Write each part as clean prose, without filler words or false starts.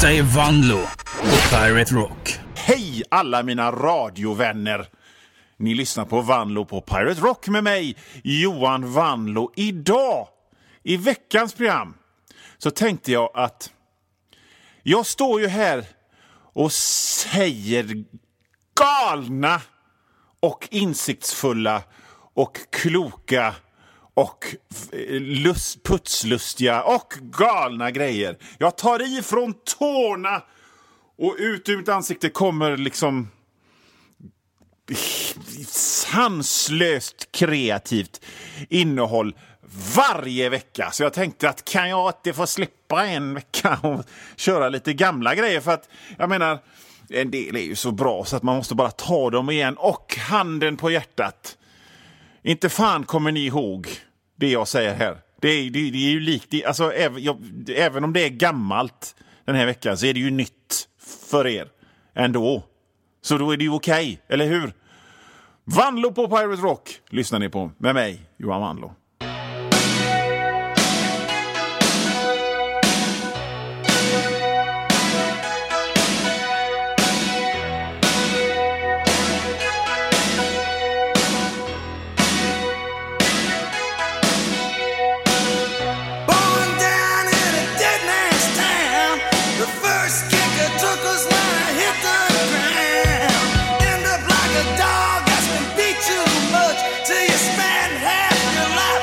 Detta är Vanlo på Pirate Rock. Hej alla mina radiovänner! Ni lyssnar på Vanlo på Pirate Rock med mig, Johan Vanlo. Idag, i veckans program, så tänkte jag att jag står ju här och säger galna och insiktsfulla och kloka och putslustiga och galna grejer. Jag tar i från tårna och ut ur mitt ansikte kommer liksom sanslöst kreativt innehåll varje vecka. Så jag tänkte att kan jag inte få slippa en vecka och köra lite gamla grejer, för att jag menar, en del är ju så bra så att man måste bara ta dem igen. Och handen på hjärtat, inte fan kommer ni ihåg det jag säger här. Det är ju likt, alltså, även om det är gammalt den här veckan så är det ju nytt för er ändå. Så då är det ju okej, eller hur? Vanlo på Pirate Rock lyssnar ni på med mig, Johan Vanlo. Dog that's been beat too much till you spend half your life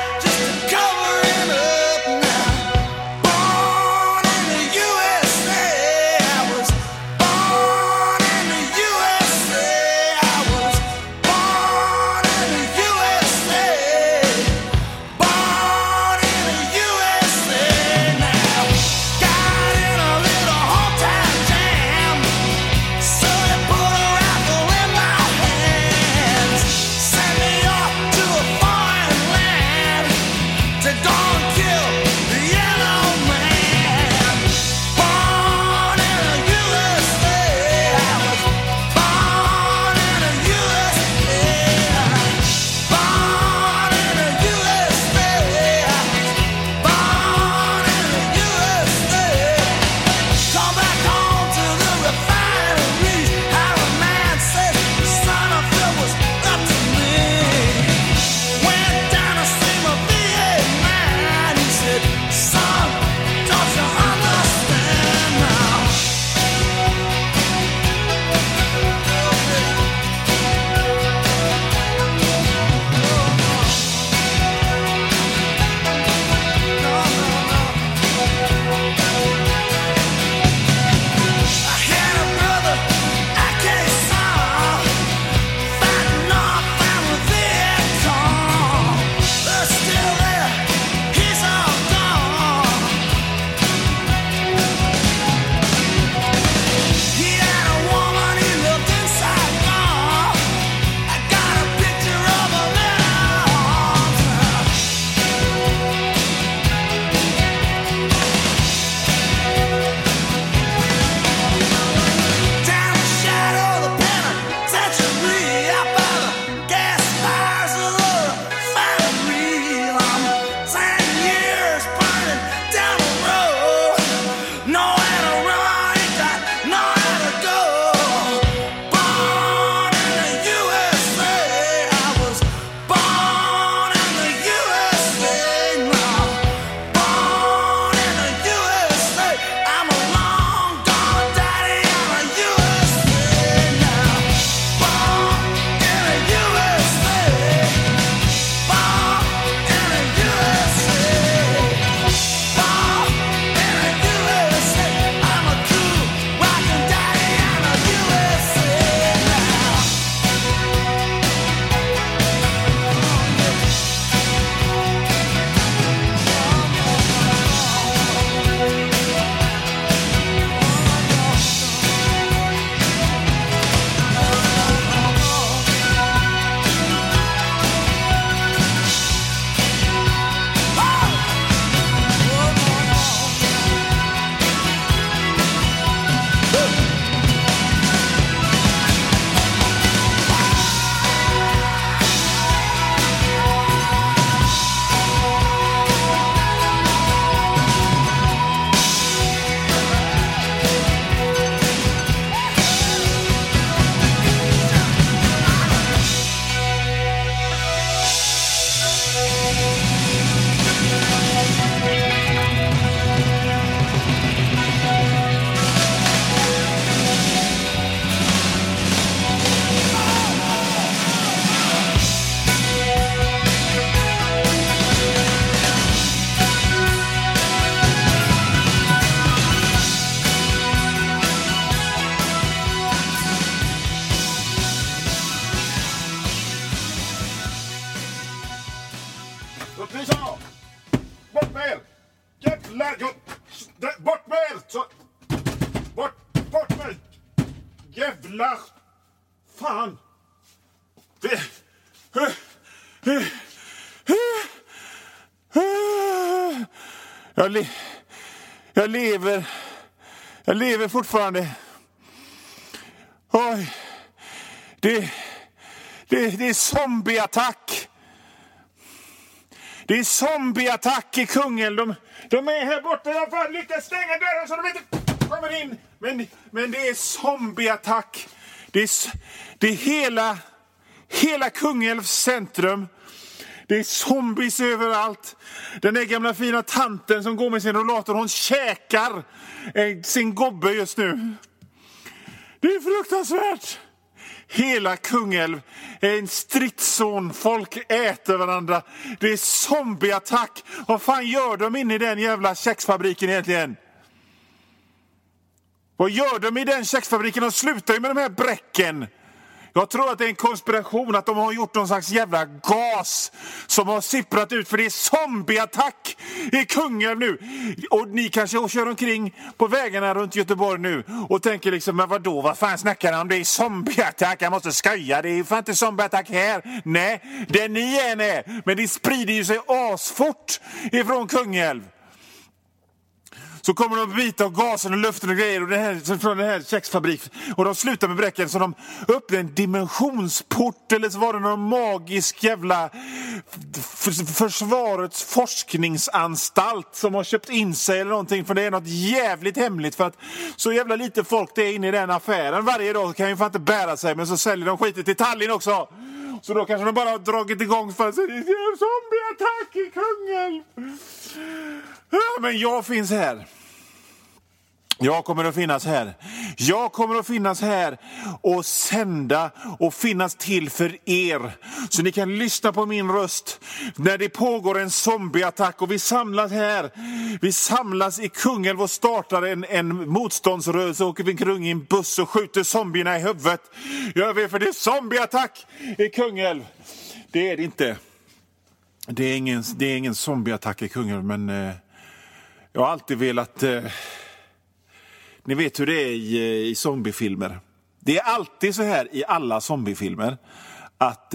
Lisa! Bort med er! Jävlar! Bort med er! Bort med er! Jävlar! Fan! Jag lever fortfarande. Oj. Det är zombieattack. Det är zombieattack i Kungälv. De är här borta. Jag har lyckats stänga dörren så de inte kommer in. Men det är zombieattack. Det är hela Kungälvs centrum. Det är zombies överallt. Den där gamla fina tanten som går med sin rollator, hon käkar sin gobbe just nu. Det är fruktansvärt. Hela Kungälv är en stridszon. Folk äter varandra. Det är zombieattack. Vad fan gör de inne i den jävla köksfabriken egentligen? Vad gör de i den köksfabriken? De slutar ju med de här bräcken. Jag tror att det är en konspiration att de har gjort någon slags jävla gas som har sipprat ut. För det är zombieattack i Kungälv nu. Och ni kanske kör omkring på vägarna runt Göteborg nu och tänker liksom, men vadå, vad fan snackar han om? Det är zombieattack, jag måste skoja. Det är fan inte zombieattack här. Nej, det ni är. Men det sprider ju sig asfort ifrån Kungälv. Så kommer de bita av gasen och luften och grejer och det här, från den här köksfabriken. Och de slutar med bräcken så de öppnar en dimensionsport. Eller så var det någon magisk jävla försvarets forskningsanstalt som har köpt in sig eller någonting. För det är något jävligt hemligt för att så jävla lite folk det är inne i den affären. Varje dag kan ju fan inte bära sig, men så säljer de skiten till Tallinn också. Så då kanske de bara har dragit igång för att det är zombieattack i Kungälv. Ja, men jag finns här. Jag kommer att finnas här. Jag kommer att finnas här och sända och finnas till för er. Så ni kan lyssna på min röst när det pågår en zombieattack. Och vi samlas här. Vi samlas i Kungälv och startar en motståndsrörelse. Åker vi kring i en buss och skjuter zombierna i huvudet. Gör vi, för det är zombieattack i Kungälv. Det är det inte. Det är ingen zombieattack i Kungälv, men jag har alltid velat... Ni vet hur det är i zombiefilmer. Det är alltid så här i alla zombiefilmer att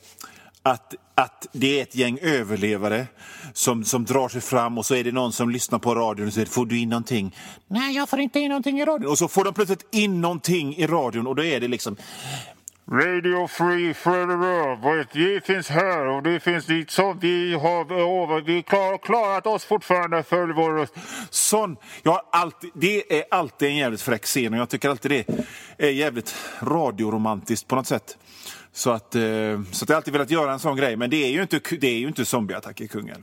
det är ett gäng överlevare som drar sig fram och så är det någon som lyssnar på radion och säger, får du in någonting? Nej, jag får inte in någonting i radion. Och så får de plötsligt in någonting i radion och då är det liksom... Radio Free for the World. Vi finns här och det finns dit så vi har klarat oss fortfarande för vår röst. Sån, det är alltid en jävligt fräck scen och jag tycker alltid det är jävligt radioromantiskt på något sätt. Så att jag alltid velat göra en sån grej, men det är ju inte zombieattack i Kungälv.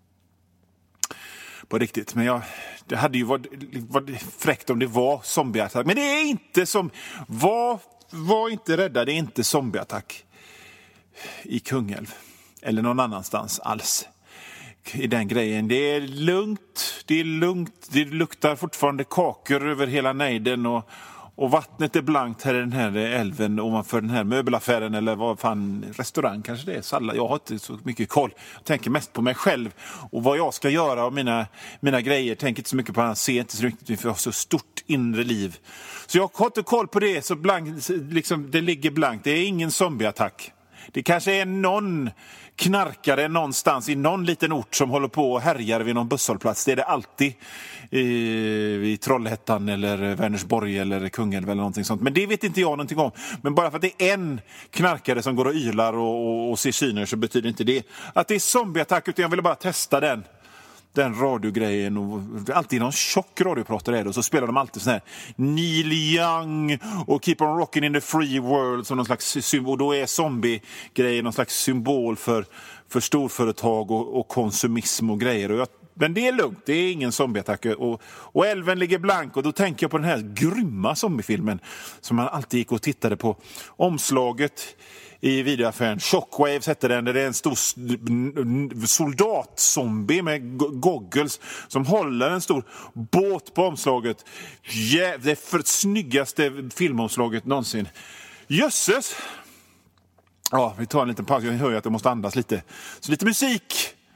På riktigt, men det hade ju varit fräckt om det var zombieattack, men det är inte som var inte rädda, det är inte zombieattack i Kungälv eller någon annanstans alls i den grejen. Det är lugnt, det luktar fortfarande kakor över hela nejden och vattnet är blankt här i den här älven ovanför den här möbelaffären eller vad fan, restaurang kanske det är, sallad. Jag har inte så mycket koll. Jag tänker mest på mig själv och vad jag ska göra och mina grejer. Tänker inte så mycket på han, ser inte så mycket för jag har så stort inre liv. Så jag har inte koll på det, så blankt, liksom, det ligger blankt. Det är ingen zombieattack. Det kanske är någon knarkare någonstans i någon liten ort som håller på och härjar vid någon busshållplats. Det är det alltid i Trollhättan eller Vänersborg eller Kungälv eller någonting sånt. Men det vet inte jag någonting om. Men bara för att det är en knarkare som går och ylar och ser syner så betyder inte det att det är zombieattack, utan jag ville bara testa den radiogrejen. Och alltid någon tjock radiopratare är det, och så spelar de alltid sån här Neil Young och Keep on Rocking in the Free World som någon slags symbol, och då är zombie-grejen någon slags symbol för storföretag och konsumism och grejer. Men det är lugnt, det är ingen zombieattack och älven ligger blank, och då tänker jag på den här grymma zombiefilmen som man alltid gick och tittade på. Omslaget i videoaffären, Shockwaves hette den, där det är en stor soldatzombie med goggles som håller en stor båt på omslaget. Det är snyggaste filmomslaget någonsin. Jösses! Ja, vi tar en liten paus. Jag hör ju att jag måste andas lite. Så lite musik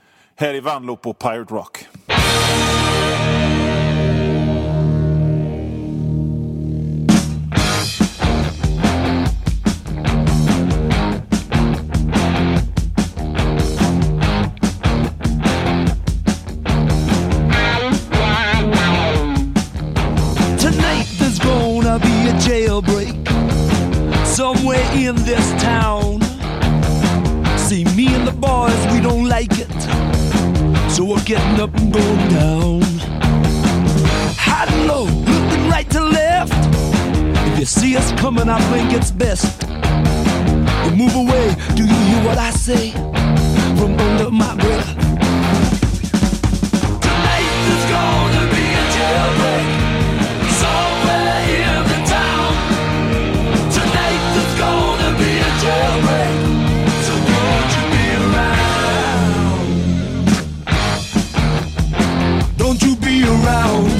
Här är Vanlo på Pirate Rock. Jailbreak somewhere in this town. See, me and the boys, we don't like it, so we're getting up and going down. High and low, looking right to left. If you see us coming, I think it's best you move away. Do you hear what I say from under my breath? Tonight there's gonna be a jailbreak somewhere in the town. Tonight there's gonna be a jailbreak, so won't you be around? Don't you be around?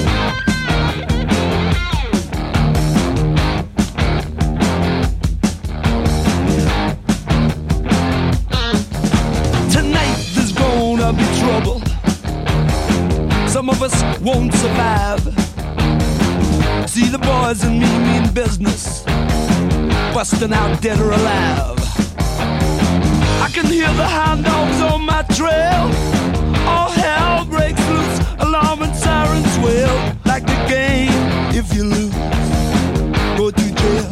Tonight there's gonna be trouble. Some of us won't survive. See, the boys and me mean business, busting out dead or alive. I can hear the hound dogs on my trail. All hell breaks loose, alarm and sirens wail. Like the game, if you lose, go to jail.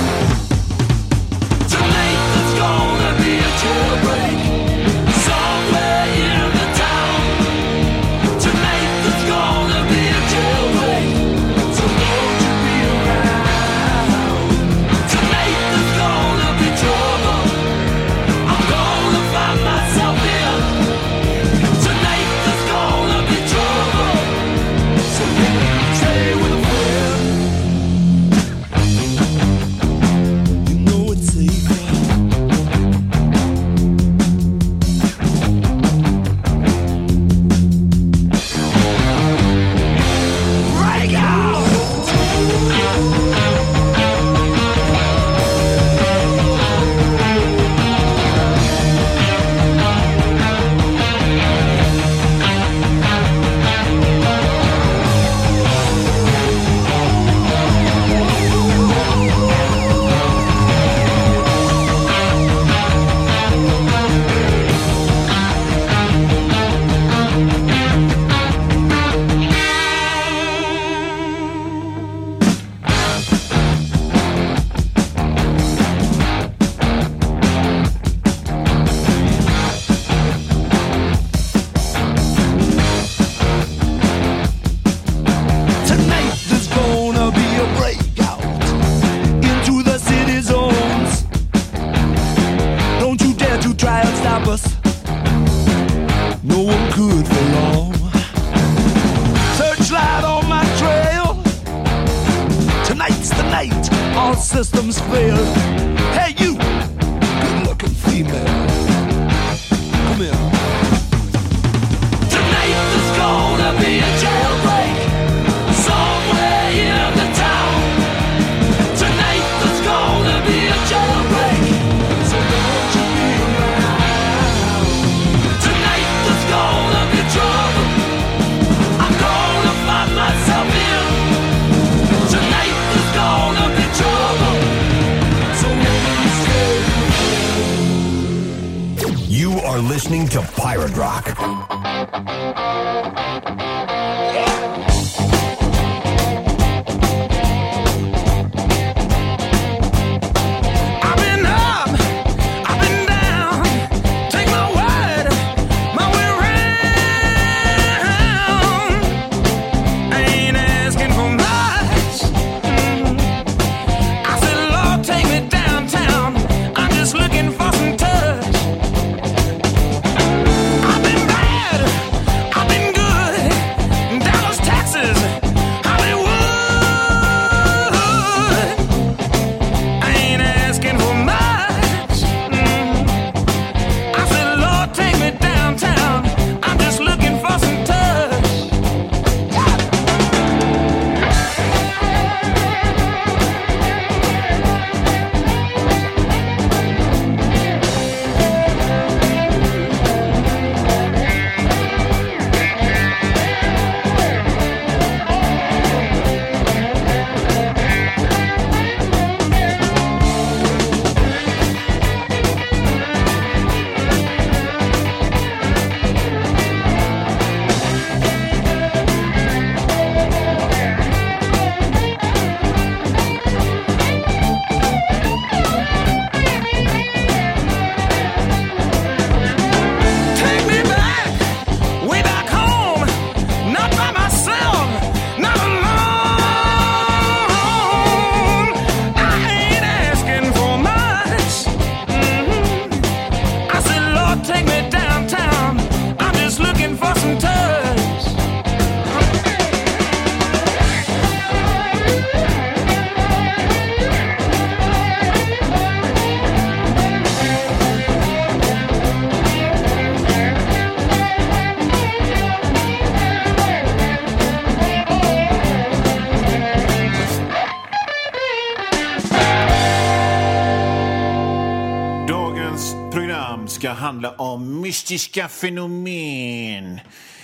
Tonight there's gonna be a jailbreak somewhere in the town. Tonight there's gonna be a jailbreak, so won't you be around? Tonight there's gonna be trouble. I'm gonna find myself here. Tonight there's gonna be trouble, so stay with a friend. You know it's safer. Break out! Tonight there's gonna be a breakout into the city zones. Don't you dare to try and stop us. No one could for long. Searchlight on my trail. Tonight's the night all systems fail. Hey you, good-looking female, come here. Tonight there's gonna be a jailbreak somewhere in the town. Tonight there's gonna be a jailbreak, so won't you be around? Tonight there's gonna be trouble. I'm gonna find myself in. Tonight there's gonna be trouble, so won't you stay? You are listening to Pirate Rock. I've been up, I've been down, take my word, my way round. I ain't asking for much. I said, Lord, take me downtown. I'm just looking for some touch. I've been bad, I've been good. handla om mystiska fenomen.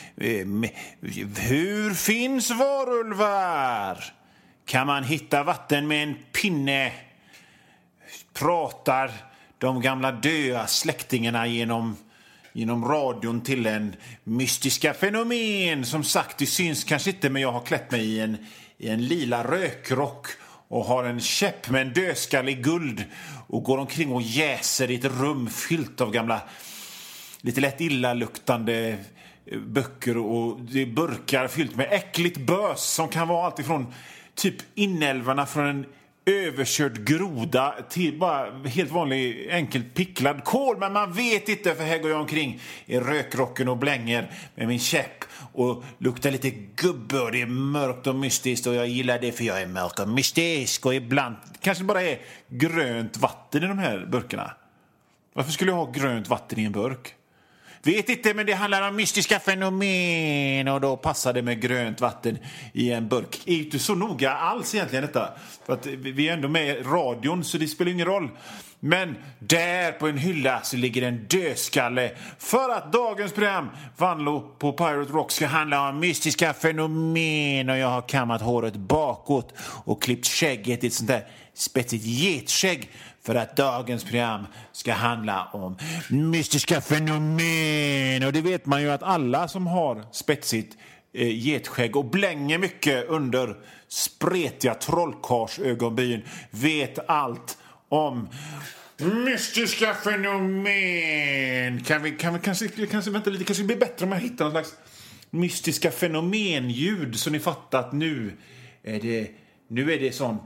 Hur finns varulvar? Kan man hitta vatten med en pinne? Pratar de gamla döda släktingarna genom radion till en mystiska fenomen? Som sagt, det syns kanske inte, men jag har klätt mig i en lila rökrock och har en käpp med en dödskalle i guld och går omkring och jäser i ett rum fyllt av gamla, lite lätt illaluktande böcker, och det är burkar fyllt med äckligt bös som kan vara allt ifrån typ inälvorna från en överkörd groda till bara helt vanlig enkelt picklad kål. Men man vet inte, för här går jag omkring i rökrocken och blänger med min käpp och luktar lite gubbe, och det är mörkt och mystiskt, och jag gillar det för jag är mörk och mystisk, och ibland kanske bara är grönt vatten i de här burkarna. Varför skulle jag ha grönt vatten i en burk? Vet inte, men det handlar om mystiska fenomen, och då passar det med grönt vatten i en burk. Det är inte så noga alls egentligen detta, för att vi är ändå med i radion, så det spelar ingen roll. Men där på en hylla så ligger en dödskalle, för att dagens program Vanlo på Pirate Rock ska handla om mystiska fenomen, och jag har kammat håret bakåt och klippt skägget i ett sånt där spetsigt getskägg, för att dagens program ska handla om mystiska fenomen. Och det vet man ju att alla som har spetsigt getskägg och blänger mycket under spretiga trollkarsögonbyn vet allt om mystiska fenomen. Kan vi kanske vänta lite, kanske blir bättre om jag hittar någon slags mystiska fenomenljud, så ni fattar att nu är det sån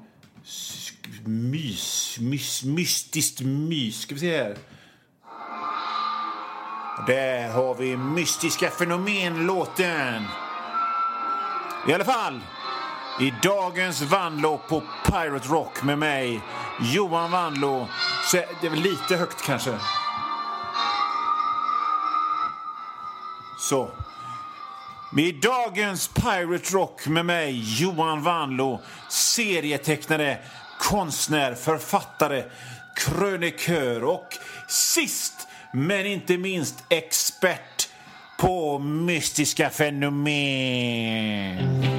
mystiskt mys. Ska vi se här. Där har vi mystiska fenomen-låten. I alla fall, i dagens Vanlo på Pirate Rock med mig, Johan Vanlo. Så det är väl lite högt kanske. Så. Med dagens Pirate Rock med mig, Johan Vanlo, serietecknare, konstnär, författare, krönikör och sist men inte minst expert på mystiska fenomen.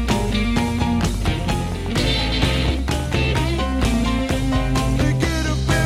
Get up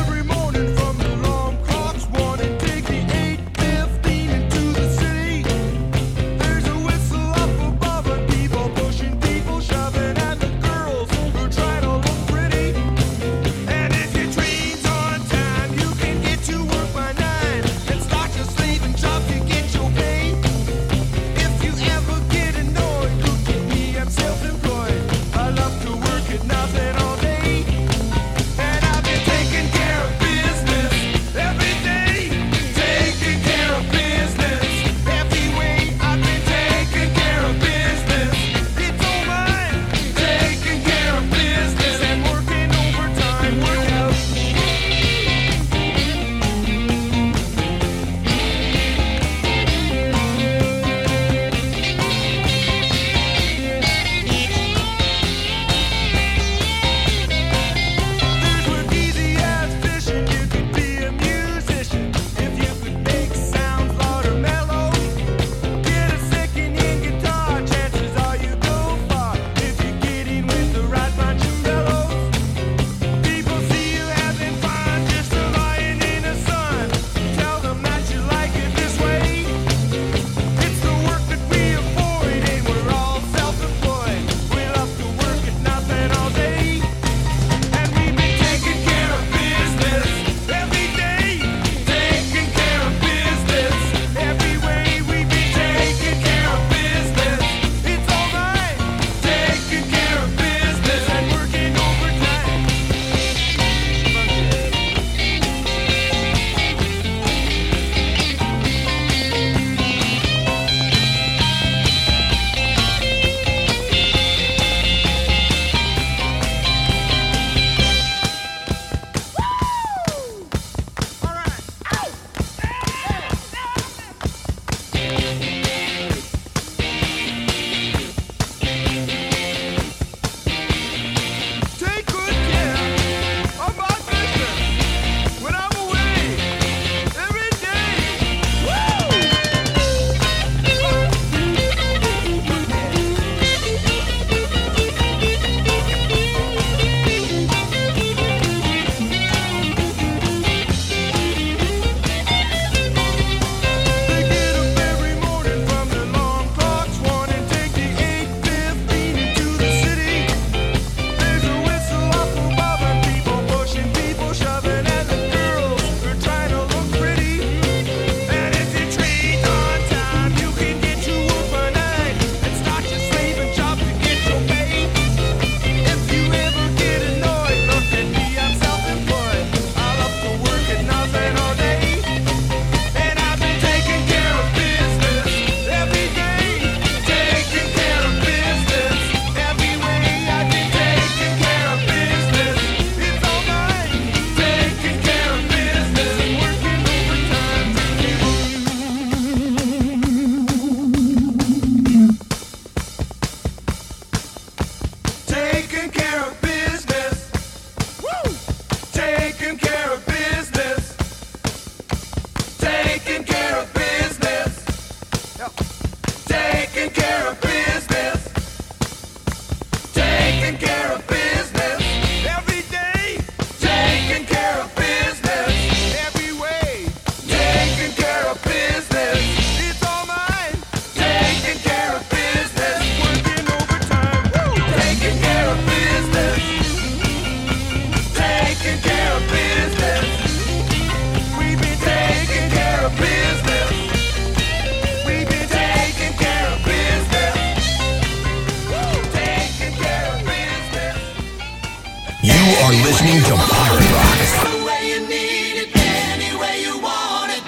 You are listening to Pirate Rock. The way you need it, any way you want it.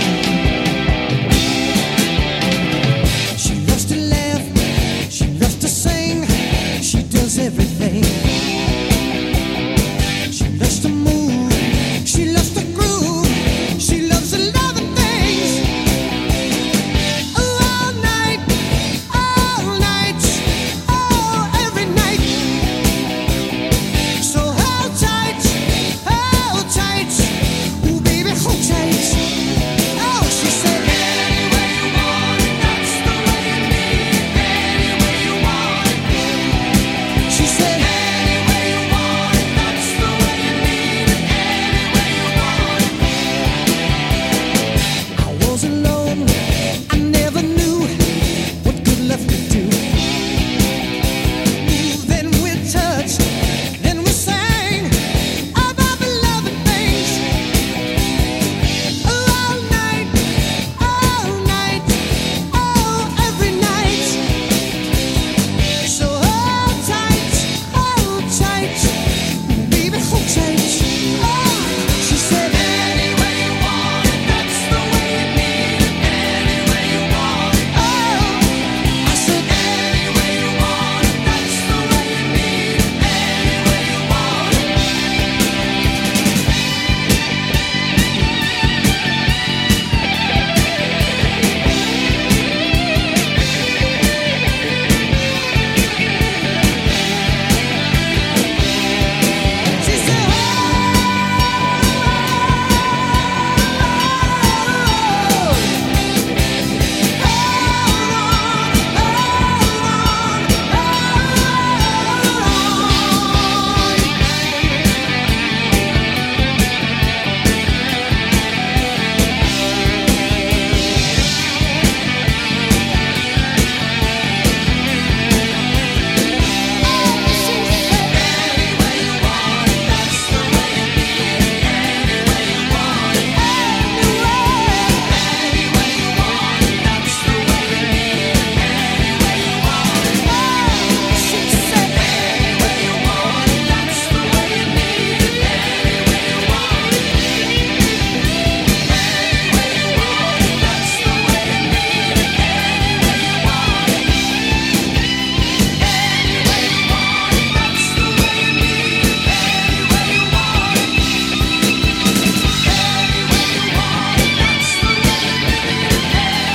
She loves to laugh, she loves to sing, she does everything. She loves to move, she loves to groove, she loves a lot of things. All night, oh, every night. So hold tight, ooh baby, hold tight. Oh, she said, Any way you want it, that's the way you need it. Any way you want it. she said, Any way you want it, that's the way you need it. Any way you want it. I was alone, I never knew what good love could do. Then we touched, then we sang about the loving things. All night, oh, every night. So hold tight, baby, hold tight. Oh, she said, Any way you want it, that's the way you need it. Any way you want it. oh, I said, Any way you want it, that's the way you need it. Any way you want it. she said, Any way you want it, that's the way you need it. Any way you want it. Any way you want it, that's the way you need it. Any way you want it. she said, Any way you want it, that's the way you need it. Any way you want it. Any way you want it, that's the way you need it. Any way you want it. Any way you want it, that's the way you need it. Any way you want it. Any way you want it, that's the way you need it.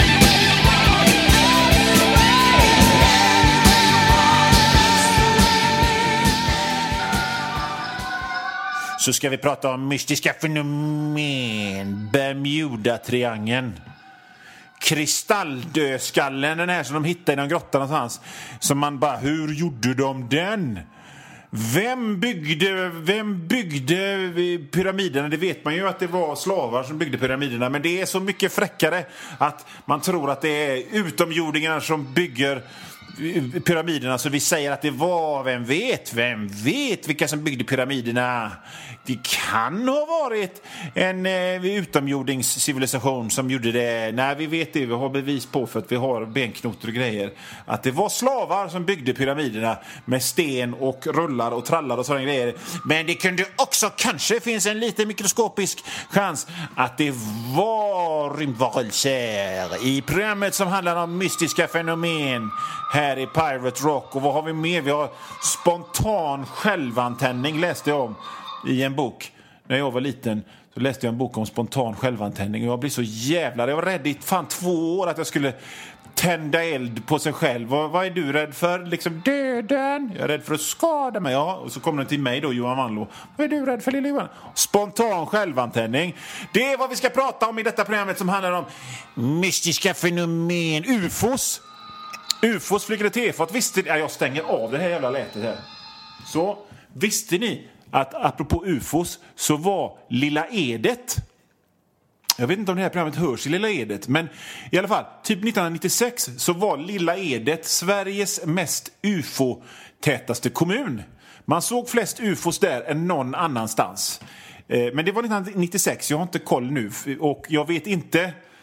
Så ska vi prata om mystiska fenomen. Bermuda-triangeln. Kristalldödskallen, den här som de hittade i någon grotta någonstans. Som man bara, hur gjorde de den? Vem byggde pyramiderna? Det vet man ju att det var slavar som byggde pyramiderna. Men det är så mycket fräckare att man tror att det är utomjordingar som bygger pyramiderna. Så vi säger att det var, vem vet vilka som byggde pyramiderna? Det kan ha varit en utomjordingscivilisation som gjorde det. Nej, vi vet det, vi har bevis på, för att vi har benknotor och grejer, att det var slavar som byggde pyramiderna med sten och rullar och trallar och sådana grejer. Men det kunde också, kanske finns en liten mikroskopisk chans att det var rymdvarelser i programmet som handlar om mystiska fenomen här i Pirate Rock. Och vad har vi mer? Vi har spontan självantändning, läste jag om i en bok. När jag var liten så läste jag en bok om spontan självantändning. Och jag blev så jävla... Jag var rädd i 2 år att jag skulle tända eld på sig själv. Vad är du rädd för? Liksom döden. Jag är rädd för att skada mig. Ja, och så kommer den till mig då, Johan Wanlo. Vad är du rädd för, lilla Johan? Spontan självantändning. Det är vad vi ska prata om i detta programmet som handlar om mystiska fenomen. UFOs. UFOs flyger ett tefat. Visste ni? Jag stänger av det här jävla lätet här. Så, visste ni att apropå UFOs så var Lilla Edet, jag vet inte om det här programmet hörs i Lilla Edet, men i alla fall, typ 1996 så var Lilla Edet Sveriges mest UFO-tätaste kommun. Man såg flest UFOs där än någon annanstans. Men det var 1996, jag har inte koll nu. Och jag vet inte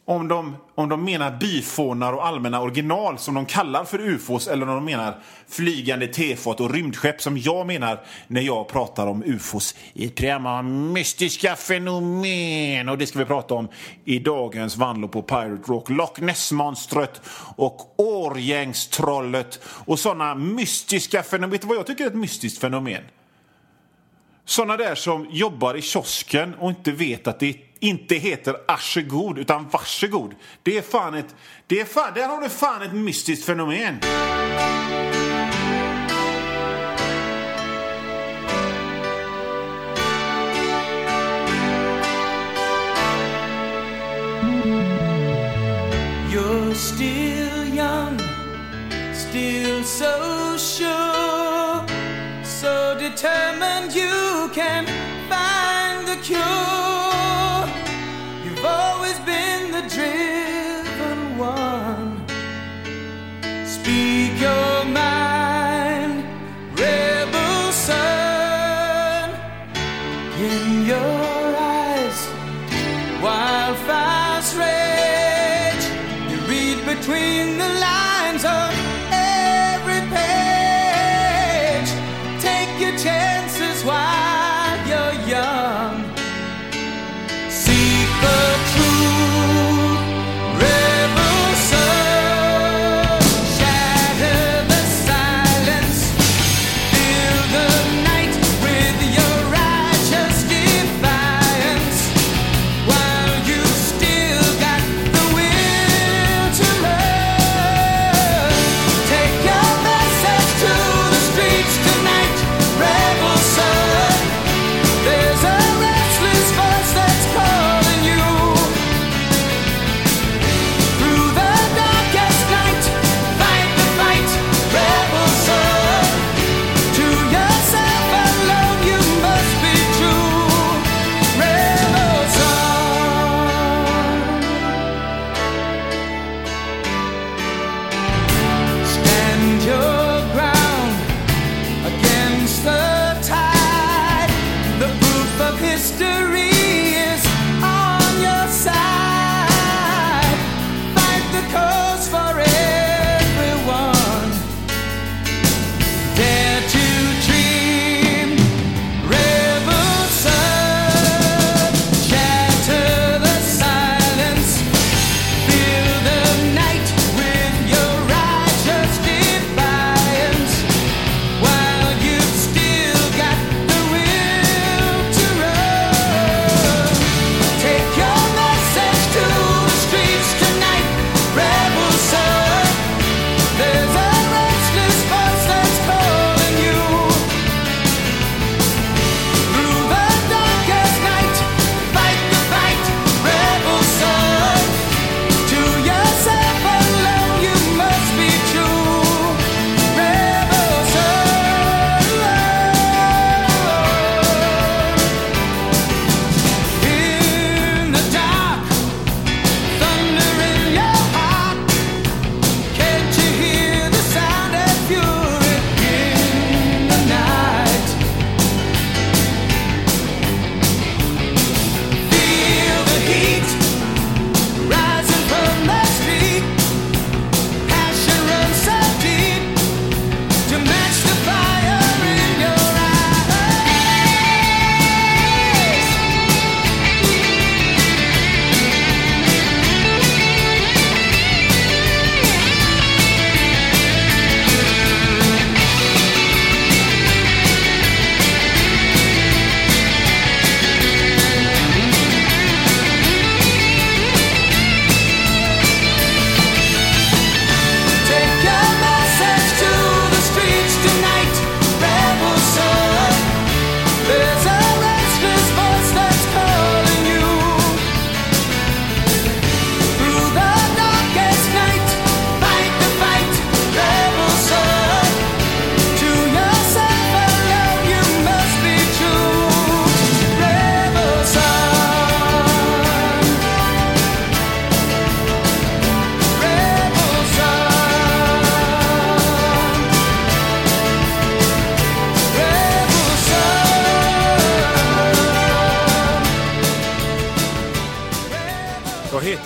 om de menar byfånar och allmänna original som de kallar för UFOs, eller om de menar flygande tefat och rymdskepp som jag menar när jag pratar om UFOs i ett program om mystiska fenomen. Och det ska vi prata om i dagens vandlo på Pirate Rock. Loch Ness-monstret och Årgängstrollet och sådana mystiska fenomen. Vet du vad jag tycker är ett mystiskt fenomen? Sådana där som jobbar i kiosken och inte vet att det inte heter arsegod utan varsegod. Det är fan ett... där har du fan ett mystiskt fenomen. You're still young, still so sure, so determined you can find the cure. You've always been the driven one. Speak your mind, rebel son. In your eyes, wildfire's rage. You read between the lines of every page. Take your chances while you're young.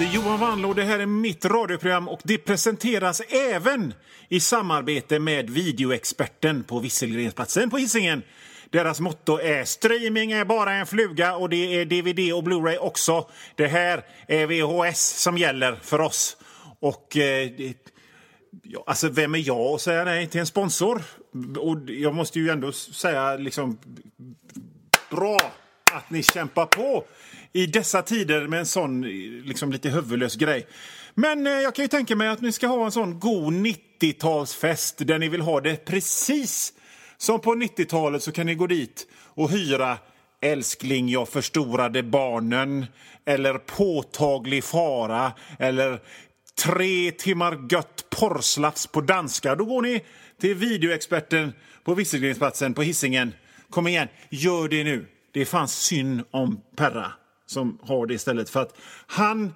heter Johan Wanlo. Det här är mitt radioprogram och det presenteras även i samarbete med videoexperten på Visselgrensplatsen på Hisingen. Deras motto är streaming är bara en fluga och det är DVD och Blu-ray också. Det här är VHS som gäller för oss. Och ja, alltså vem är jag att säga nej till en sponsor? Och jag måste ju ändå säga liksom bra att ni kämpar på i dessa tider med en sån liksom lite huvudlös grej. Men jag kan ju tänka mig att ni ska ha en sån god 90-talsfest där ni vill ha det precis som på 90-talet, så kan ni gå dit och hyra Älskling, jag förstorade barnen eller Påtaglig fara eller 3 timmar gött porrslafs på danska. Då går ni till videoexperten på Visselgrensplatsen på Hisingen. Kom igen, gör det nu. Det fanns synd om Perra som har det istället, för att han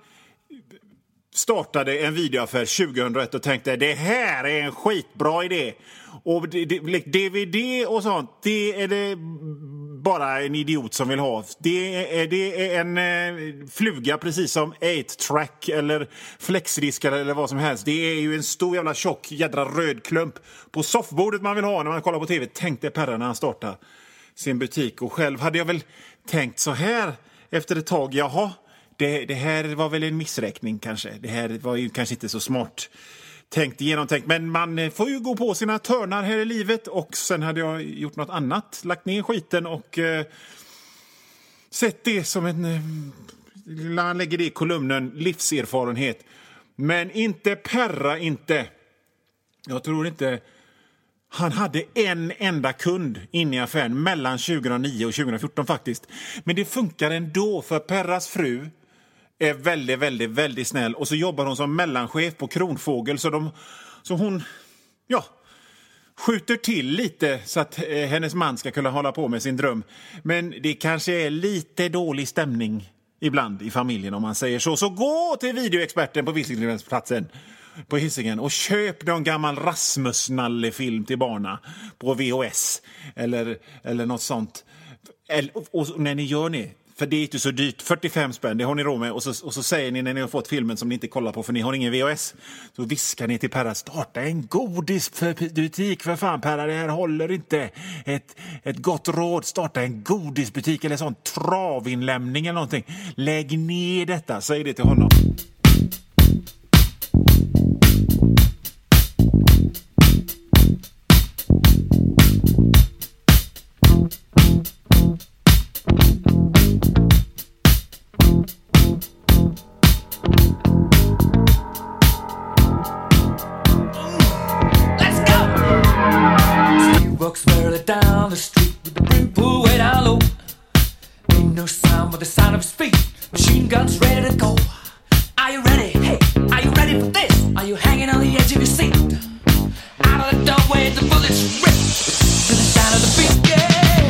startade en videoaffär 2001 och tänkte det här är en skitbra idé. Och DVD och sånt, det är det bara en idiot som vill ha. Det är en fluga precis som 8-track eller flexdiskar eller vad som helst. Det är ju en stor jävla tjock jädra röd klump på soffbordet man vill ha när man kollar på tv. Tänkte Perra när han startade sin butik. Och själv hade jag väl tänkt så här efter ett tag, jaha, det här var väl en missräkning kanske. Det här var ju kanske inte så smart genomtänkt. Men man får ju gå på sina törnar här i livet. Och sen hade jag gjort något annat. Lagt ner skiten och sett det som man lägger det i kolumnen livserfarenhet. Men inte Perra, inte. Jag tror inte. Han hade en enda kund inne i affären mellan 2009 och 2014 faktiskt. Men det funkar ändå, för Perras fru är väldigt, väldigt, väldigt snäll. Och så jobbar hon som mellanchef på Kronfågel. Så hon skjuter till lite så att hennes man ska kunna hålla på med sin dröm. Men det kanske är lite dålig stämning ibland i familjen om man säger så. Så gå till videoexperten på Visselgrensplatsen på Hisingen och köp någon gammal Rasmus-nallefilm till barna på VHS eller något sånt. Och när ni gör det, för det är inte så dyrt, 45 spänn, det har ni råd med, och så säger ni när ni har fått filmen som ni inte kollar på för ni har ingen VHS, så viskar ni till Perra, starta en godisbutik för fan Perra, det här håller inte. Ett gott råd, starta en godisbutik eller sån travinlämning eller någonting. Lägg ner detta, säg det till honom. Down the street with the brim pulled way down low. Ain't no sound but the sound of his feet. Machine guns ready to go. Are you ready? Hey, are you ready for this? Are you hanging on the edge of your seat? Out of the doorway the bullets rip to the sound of the beat. Yeah.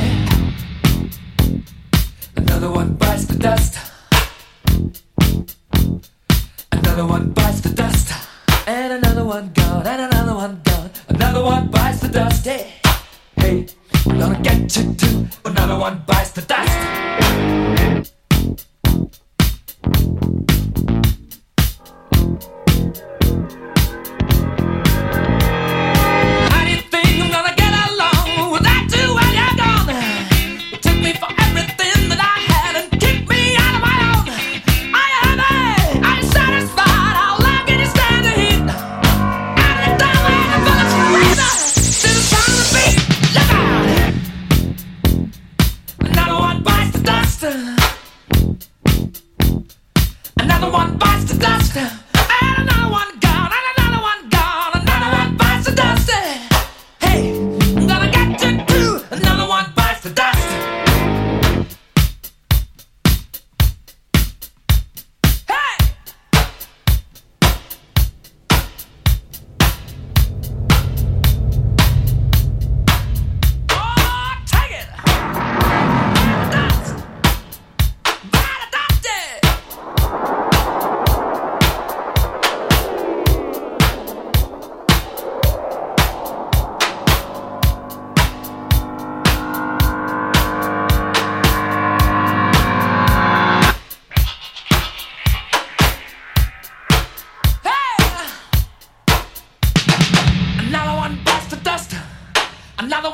Another one bites the dust. Another one bites the dust. And another one gone. And another one gone. Another one bites the dust. Yeah. Hey, I'm gonna get you too. Another one bites the dust. How do you think I'm gonna get along without you while you're gone? You took me for everything that I had and kicked me out of my own. Are you happy? Are you satisfied? How long can you stand the heat? Out of the doorway, the bullets razor to the sound of the beat. Look out! Another one bites the dust.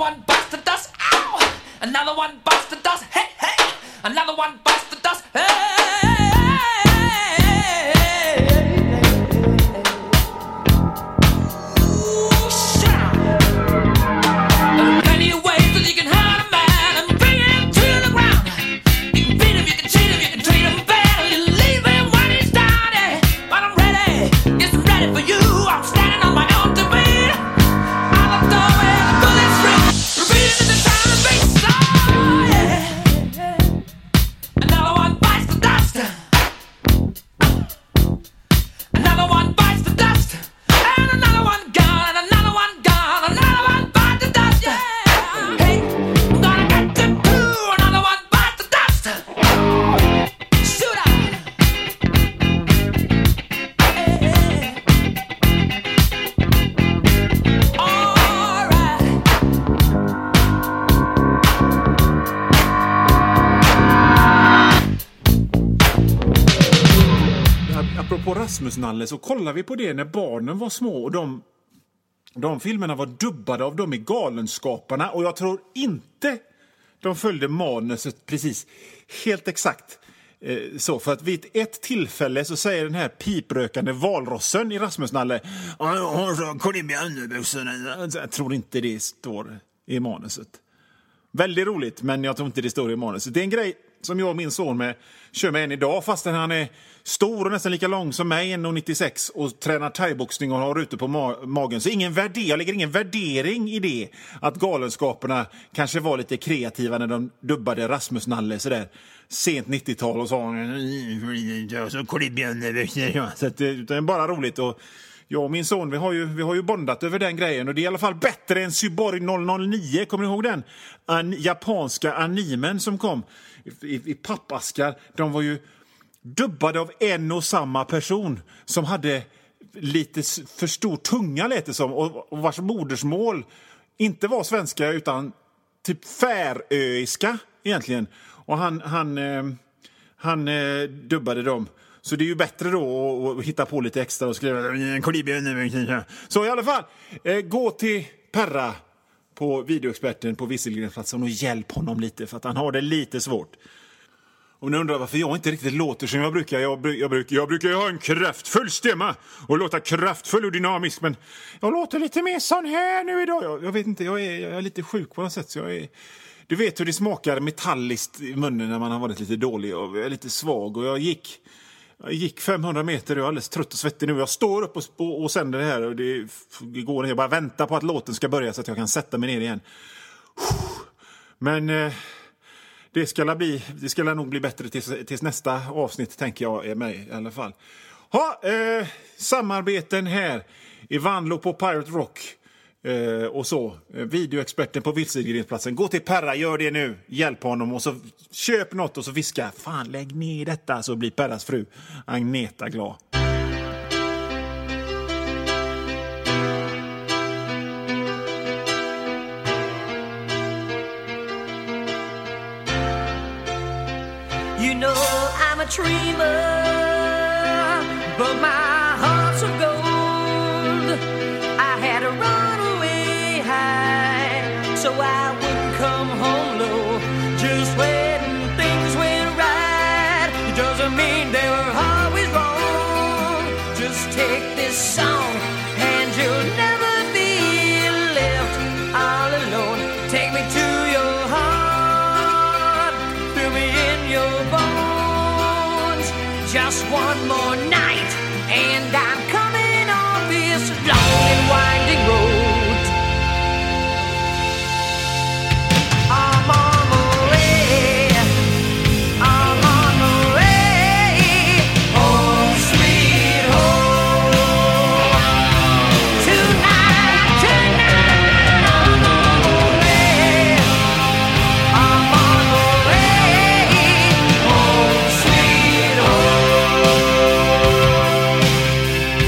one bites the dust. Ow! Another one bites the dust. Hey, hey! Another one bites the dust. Hey! Rasmusnalle, så kollar vi på det när barnen var små och de filmerna var dubbade av dem i Galenskaparna, och jag tror inte de följde manuset precis helt exakt så, för att vid ett tillfälle så säger den här piprökande valrossen i Rasmusnalle, jag tror inte det står i manuset. Väldigt roligt, men jag tror inte det står i manuset. Det är en grej som jag och min son kör med än idag, fastän han är stor och nästan lika lång som mig, 1,96, och tränar thaiboxning och har ute på magen. Så jag lägger ingen värdering i det, att Galenskaperna kanske var lite kreativa när de dubbade Rasmusnalle sådär sent 90-tal och sa så att det är bara roligt. Och jag och min son, vi har ju bondat över den grejen, och det är i alla fall bättre än Cyborg 009. Kommer ni ihåg den japanska animen som kom i pappaskar? De var ju dubbade av en och samma person som hade lite för stor tunga, lät det som, och vars modersmål inte var svenska utan typ färöiska egentligen. Och han dubbade dem. Så det är ju bättre då att hitta på lite extra och skriva. Så i alla fall, gå till Perra på Videoexperten på Visselgrensplatsen och hjälp honom lite, för att han har det lite svårt. Och ni undrar varför jag inte riktigt låter som jag brukar. Jag brukar ju ha en kraftfull stämma och låta kraftfull och dynamisk, men jag låter lite mer sån här nu idag. Jag vet inte, jag är lite sjuk på något sätt. Så du vet hur det smakar metalliskt i munnen när man har varit lite dålig, och jag är lite svag, och jag gick 500 meter och jag är alldeles trött och svettig nu. Jag står upp och sänder det här, och det går ner. Jag bara väntar på att låten ska börja så att jag kan sätta mig ner igen. Men det ska nog bli bättre tills nästa avsnitt, tänker jag, är med i alla fall. Samarbeten här i Vanlo på Pirate Rock och så. Videoexperten på Vildsegrensplatsen. Gå till Perra, gör det nu. Hjälp honom, och så köp något och så viska. Fan, lägg ner detta, så blir Perras fru Agneta glad. You know I'm a dreamer, but my heart's of gold. I had to run away high, so I wouldn't come home low. Just when things went right, it doesn't mean they were always wrong. Just take this song, and you'll never be left all alone. Take me to your heart, fill me in your bones. Just one more night, and I'm coming off this long and winding road. I'm on my way, I'm on my way, home sweet home. Tonight, I'm on my way, I'm on my way, home sweet home.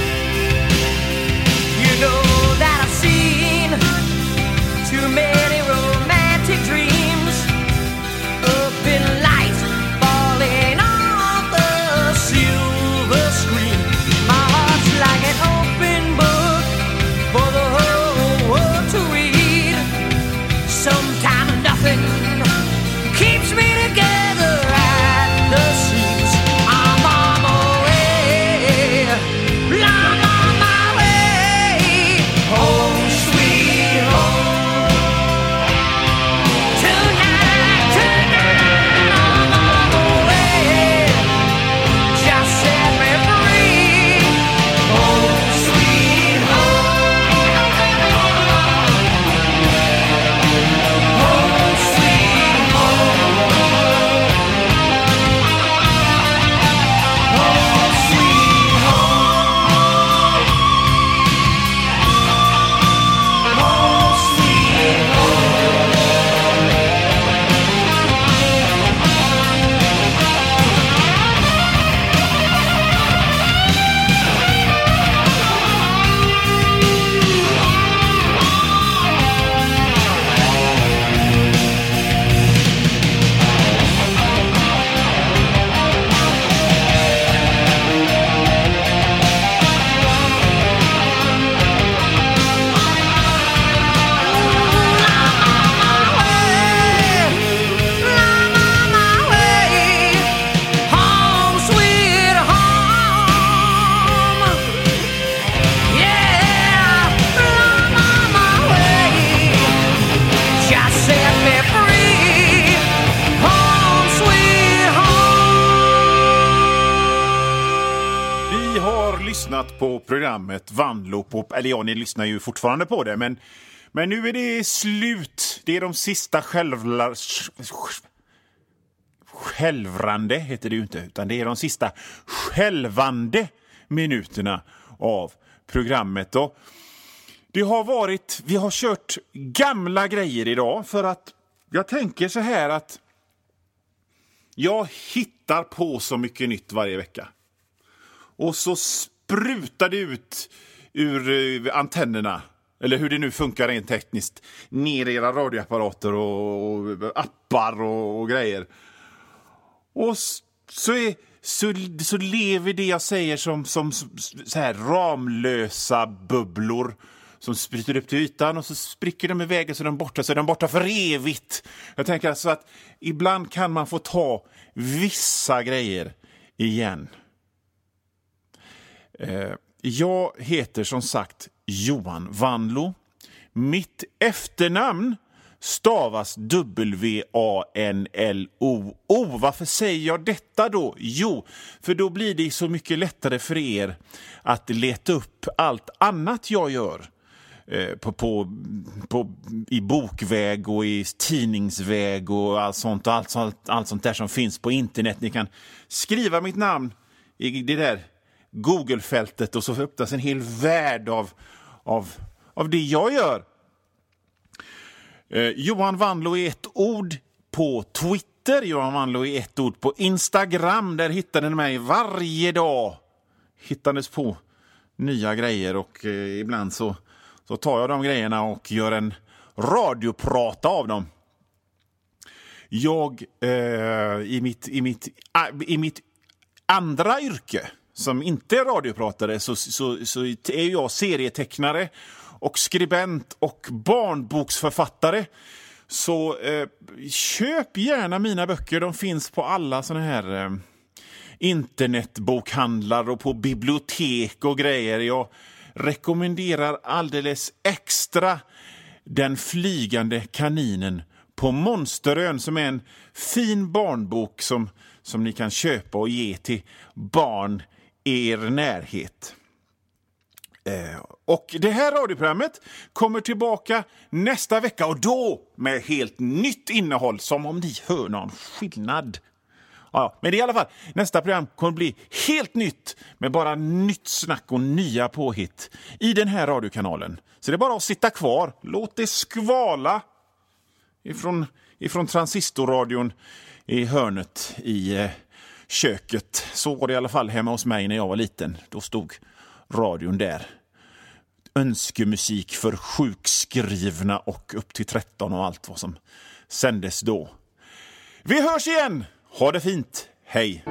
together at the seams. I'm on my way. I'm on my way. Home, sweet home. Tonight, I'm on my way. Just set me free. Home, sweet home. Home, sweet home. Home, sweet home. Home, sweet home. Vi har lyssnat på programmet Vandlo på... Eller ja, ni lyssnar ju fortfarande på det, men nu är det slut. Det är de sista skälvrande heter det ju inte, utan det är de sista skälvande minuterna av programmet. Och det har varit... Vi har kört gamla grejer idag för att jag tänker så här att jag hittar på så mycket nytt varje vecka. Och så sprutar det ut ur antennerna, eller hur det nu funkar rent tekniskt, ner i era radioapparater och appar och grejer. Och så lever det jag säger som så här ramlösa bubblor som spritter upp till ytan, och så spricker de iväg och så är de borta för evigt. Jag tänker alltså att ibland kan man få ta vissa grejer igen. Jag heter som sagt Johan Vanlo. Mitt efternamn stavas W-A-N-L-O-O. Varför säger jag detta då? Jo, för då blir det så mycket lättare för er att leta upp allt annat jag gör i bokväg och i tidningsväg och allt sånt där som finns på internet. Ni kan skriva mitt namn i det där Google-fältet och så öppnas en hel värld av det jag gör. Johan Vanlo är ett ord på Twitter. Johan Vanlo är ett ord på Instagram. Där hittar ni mig varje dag. Hittandes på nya grejer, och ibland så tar jag de grejerna och gör en radioprata av dem. Jag i mitt andra yrke som inte är radiopratare så är jag serietecknare och skribent och barnboksförfattare. Så köp gärna mina böcker. De finns på alla såna här internetbokhandlar och på bibliotek och grejer. Jag rekommenderar alldeles extra Den flygande kaninen på Monsterön, som är en fin barnbok som ni kan köpa och ge till barn i er närhet. Och det här radioprogrammet kommer tillbaka nästa vecka, och då med helt nytt innehåll, som om ni hör någon skillnad. Ja, men det är i alla fall, nästa program kommer bli helt nytt med bara nytt snack och nya påhitt i den här radiokanalen. Så det är bara att sitta kvar, låt det skvala ifrån transistorradion i hörnet i köket. Så var det i alla fall hemma hos mig när jag var liten. Då stod radion där. Önskemusik för sjukskrivna och upp till 13 och allt vad som sändes då. Vi hörs igen! Ha det fint! Hej!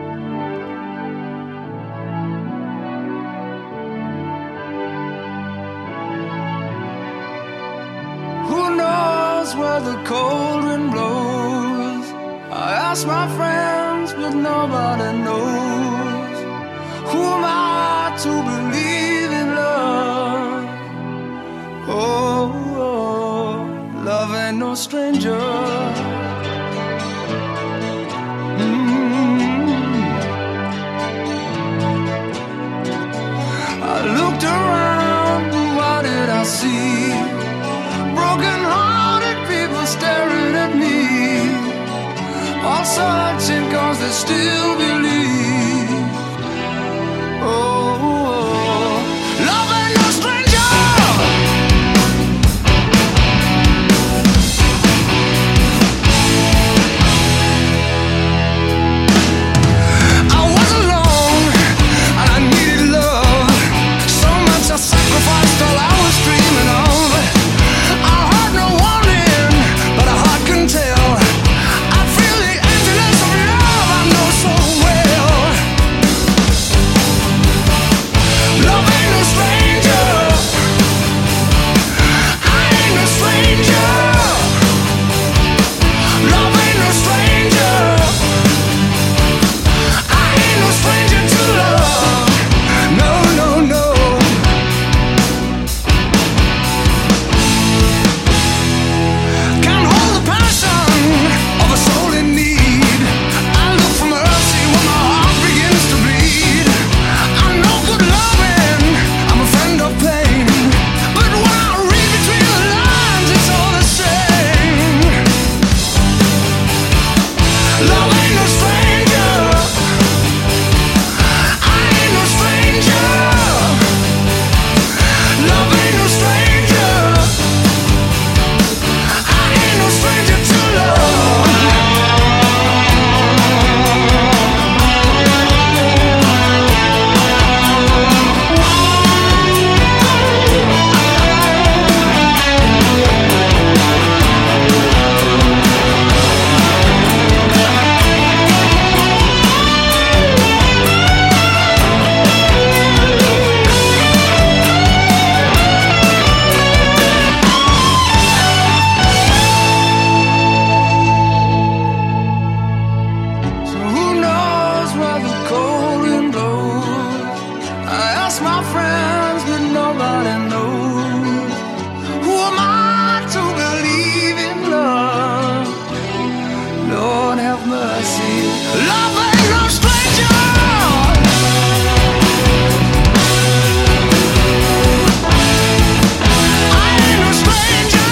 Who knows where the cold wind blows? I ask my friends, but nobody knows. Who am I to believe in love? Oh, love ain't no stranger. I looked around, and what did I see? Broken-hearted people staring at me, all searching 'cause they still believe. Oh, love ain't no stranger. I was alone and I needed love. So much I sacrificed all I was dreaming of. I heard no warning, but a heart can tell. I feel the emptiness of love I know so well. Love ain't no stranger. I ain't no stranger. Love ain't no stranger. I ain't no stranger to love. No, no, no. Can't hold the passion of a soul in need. I look for mercy when my heart begins to bleed. I know good loving, I'm a friend of pain. But when I read between the lines, it's all the same. Love ain't no stranger. I ain't no stranger. Love ain't no stranger. I ain't no stranger to love. So who knows where the cold wind blows? I ask my friends, but nobody knows. Who am I to believe in love? Lord have mercy. Love ain't no stranger. I ain't no stranger.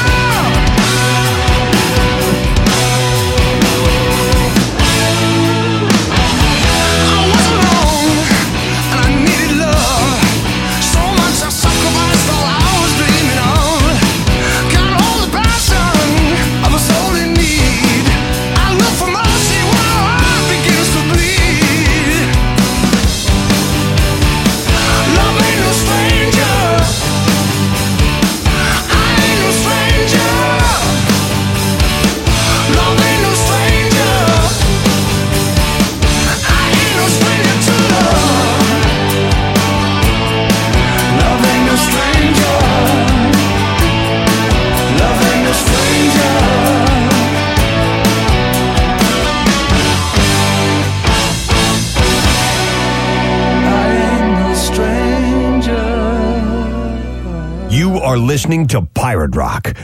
I was alone and I needed love. So much I sacrificed all I was dreaming of. Can't hold the passion of a soul in need. I look for mercy when my heart begins to bleed. Love ain't no stranger. I ain't no stranger. Love ain't no stranger. I ain't no stranger to love. Love ain't no stranger. Love ain't no stranger. I ain't no stranger. You are listening to Pirate Rock,